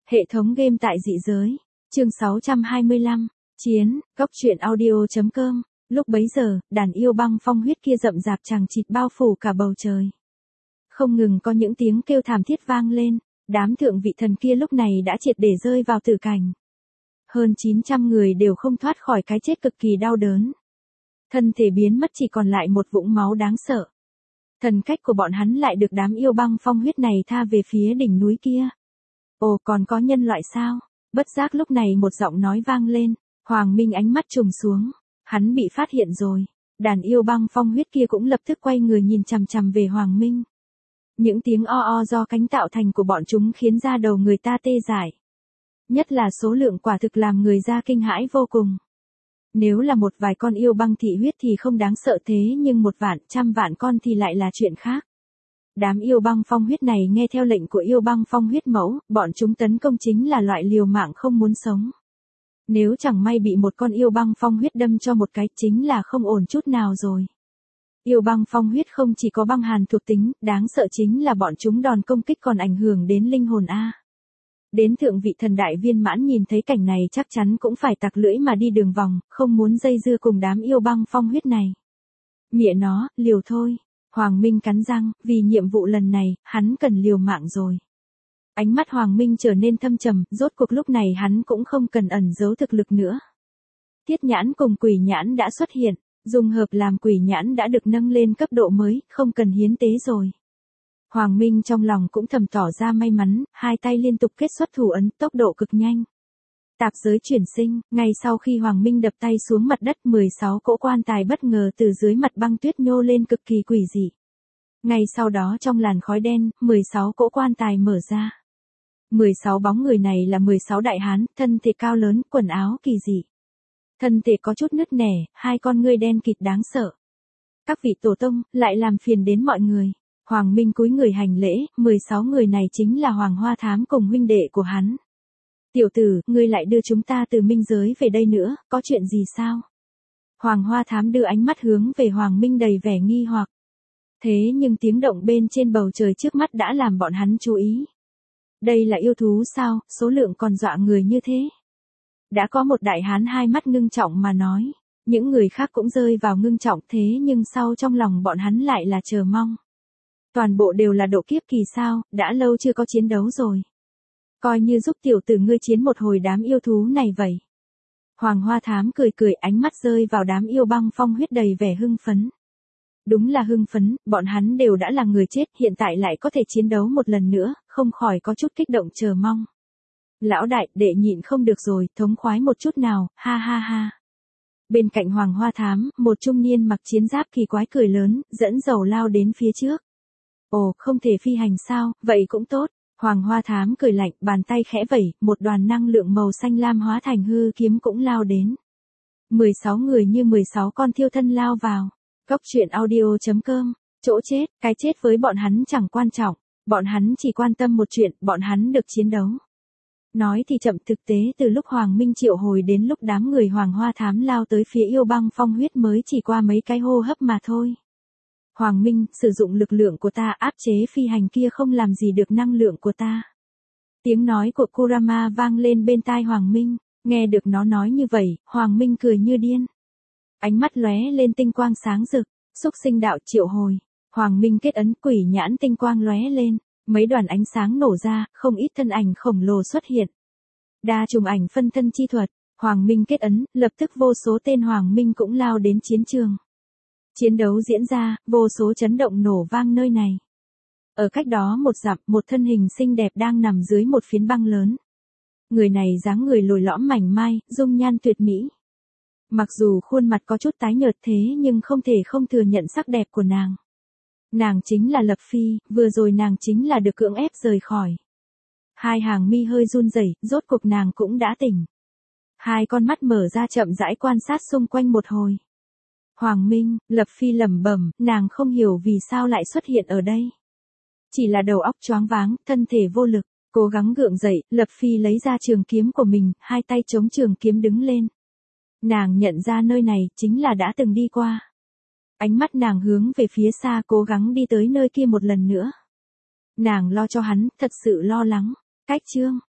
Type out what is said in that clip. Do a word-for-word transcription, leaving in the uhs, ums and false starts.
Hệ thống game tại dị giới. Chương sáu trăm hai mươi lăm. Chiến, góc truyện audio.com. Lúc bấy giờ, đàn yêu băng phong huyết kia rậm rạp chằng chịt bao phủ cả bầu trời. Không ngừng có những tiếng kêu thảm thiết vang lên, đám thượng vị thần kia lúc này đã triệt để rơi vào tử cảnh. Hơn chín trăm người đều không thoát khỏi cái chết cực kỳ đau đớn. Thân thể biến mất chỉ còn lại một vũng máu đáng sợ. Thần cách của bọn hắn lại được đám yêu băng phong huyết này tha về phía đỉnh núi kia. Ồ, còn có nhân loại sao? Bất giác lúc này một giọng nói vang lên, Hoàng Minh ánh mắt trùng xuống, hắn bị phát hiện rồi. Đàn yêu băng phong huyết kia cũng lập tức quay người nhìn chằm chằm về Hoàng Minh. Những tiếng o o do cánh tạo thành của bọn chúng khiến da đầu người ta tê dại. Nhất là số lượng quả thực làm người ta kinh hãi vô cùng. Nếu là một vài con yêu băng thị huyết thì không đáng sợ thế, nhưng một vạn, trăm vạn con thì lại là chuyện khác. Đám yêu băng phong huyết này nghe theo lệnh của yêu băng phong huyết mẫu, bọn chúng tấn công chính là loại liều mạng không muốn sống. Nếu chẳng may bị một con yêu băng phong huyết đâm cho một cái chính là không ổn chút nào rồi. Yêu băng phong huyết không chỉ có băng hàn thuộc tính, đáng sợ chính là bọn chúng đòn công kích còn ảnh hưởng đến linh hồn a. Đến thượng vị thần đại viên mãn nhìn thấy cảnh này chắc chắn cũng phải tặc lưỡi mà đi đường vòng, không muốn dây dưa cùng đám yêu băng phong huyết này. Mẹ nó, liều thôi. Hoàng Minh cắn răng, vì nhiệm vụ lần này, hắn cần liều mạng rồi. Ánh mắt Hoàng Minh trở nên thâm trầm, rốt cuộc lúc này hắn cũng không cần ẩn giấu thực lực nữa. Tiết nhãn cùng quỷ nhãn đã xuất hiện, dùng hợp làm quỷ nhãn đã được nâng lên cấp độ mới, không cần hiến tế rồi. Hoàng Minh trong lòng cũng thầm tỏ ra may mắn, hai tay liên tục kết xuất thủ ấn, tốc độ cực nhanh. Tạp giới chuyển sinh, ngay sau khi Hoàng Minh đập tay xuống mặt đất, mười sáu cỗ quan tài bất ngờ từ dưới mặt băng tuyết nhô lên cực kỳ quỷ dị. Ngay sau đó trong làn khói đen, mười sáu cỗ quan tài mở ra. mười sáu bóng người này là mười sáu đại hán, thân thể cao lớn, quần áo kỳ dị. Thân thể có chút nứt nẻ, hai con ngươi đen kịt đáng sợ. Các vị tổ tông, lại làm phiền đến mọi người. Hoàng Minh cúi người hành lễ, mười sáu người này chính là Hoàng Hoa Thám cùng huynh đệ của hắn. Tiểu tử, ngươi lại đưa chúng ta từ minh giới về đây nữa, có chuyện gì sao? Hoàng Hoa Thám đưa ánh mắt hướng về Hoàng Minh đầy vẻ nghi hoặc. Thế nhưng tiếng động bên trên bầu trời trước mắt đã làm bọn hắn chú ý. Đây là yêu thú sao, số lượng còn dọa người như thế? Đã có một đại hán hai mắt ngưng trọng mà nói, những người khác cũng rơi vào ngưng trọng thế nhưng sau trong lòng bọn hắn lại là chờ mong. Toàn bộ đều là độ kiếp kỳ sao, đã lâu chưa có chiến đấu rồi. Coi như giúp tiểu tử ngươi chiến một hồi đám yêu thú này vậy. Hoàng Hoa Thám cười cười, ánh mắt rơi vào đám yêu băng phong huyết đầy vẻ hưng phấn. Đúng là hưng phấn, bọn hắn đều đã là người chết, hiện tại lại có thể chiến đấu một lần nữa, không khỏi có chút kích động chờ mong. Lão đại, đệ nhịn không được rồi, thống khoái một chút nào, ha ha ha. Bên cạnh Hoàng Hoa Thám, một trung niên mặc chiến giáp kỳ quái cười lớn, dẫn dầu lao đến phía trước. Ồ, không thể phi hành sao, vậy cũng tốt. Hoàng Hoa Thám cười lạnh, bàn tay khẽ vẩy, một đoàn năng lượng màu xanh lam hóa thành hư kiếm cũng lao đến. mười sáu người như mười sáu con thiêu thân lao vào. Góc truyện audio.com, chỗ chết, cái chết với bọn hắn chẳng quan trọng, bọn hắn chỉ quan tâm một chuyện, bọn hắn được chiến đấu. Nói thì chậm, thực tế từ lúc Hoàng Minh triệu hồi đến lúc đám người Hoàng Hoa Thám lao tới phía yêu băng phong huyết mới chỉ qua mấy cái hô hấp mà thôi. Hoàng Minh, sử dụng lực lượng của ta áp chế phi hành kia không làm gì được năng lượng của ta. Tiếng nói của Kurama vang lên bên tai Hoàng Minh, nghe được nó nói như vậy, Hoàng Minh cười như điên. Ánh mắt lóe lên tinh quang sáng rực, xúc sinh đạo triệu hồi. Hoàng Minh kết ấn, quỷ nhãn tinh quang lóe lên, mấy đoàn ánh sáng nổ ra, không ít thân ảnh khổng lồ xuất hiện. Đa trùng ảnh phân thân chi thuật, Hoàng Minh kết ấn, lập tức vô số tên Hoàng Minh cũng lao đến chiến trường. Chiến đấu diễn ra, vô số chấn động nổ vang nơi này. Ở cách đó một dặm, một thân hình xinh đẹp đang nằm dưới một phiến băng lớn. Người này dáng người lồi lõm mảnh mai, dung nhan tuyệt mỹ. Mặc dù khuôn mặt có chút tái nhợt thế nhưng không thể không thừa nhận sắc đẹp của nàng. Nàng chính là Lập Phi, vừa rồi nàng chính là được cưỡng ép rời khỏi. Hai hàng mi hơi run rẩy, rốt cuộc nàng cũng đã tỉnh. Hai con mắt mở ra chậm rãi quan sát xung quanh một hồi. Hoàng Minh, Lập Phi lẩm bẩm, nàng không hiểu vì sao lại xuất hiện ở đây. Chỉ là đầu óc choáng váng, thân thể vô lực, cố gắng gượng dậy, Lập Phi lấy ra trường kiếm của mình, hai tay chống trường kiếm đứng lên. Nàng nhận ra nơi này chính là đã từng đi qua. Ánh mắt nàng hướng về phía xa cố gắng đi tới nơi kia một lần nữa. Nàng lo cho hắn, thật sự lo lắng. Cách chương,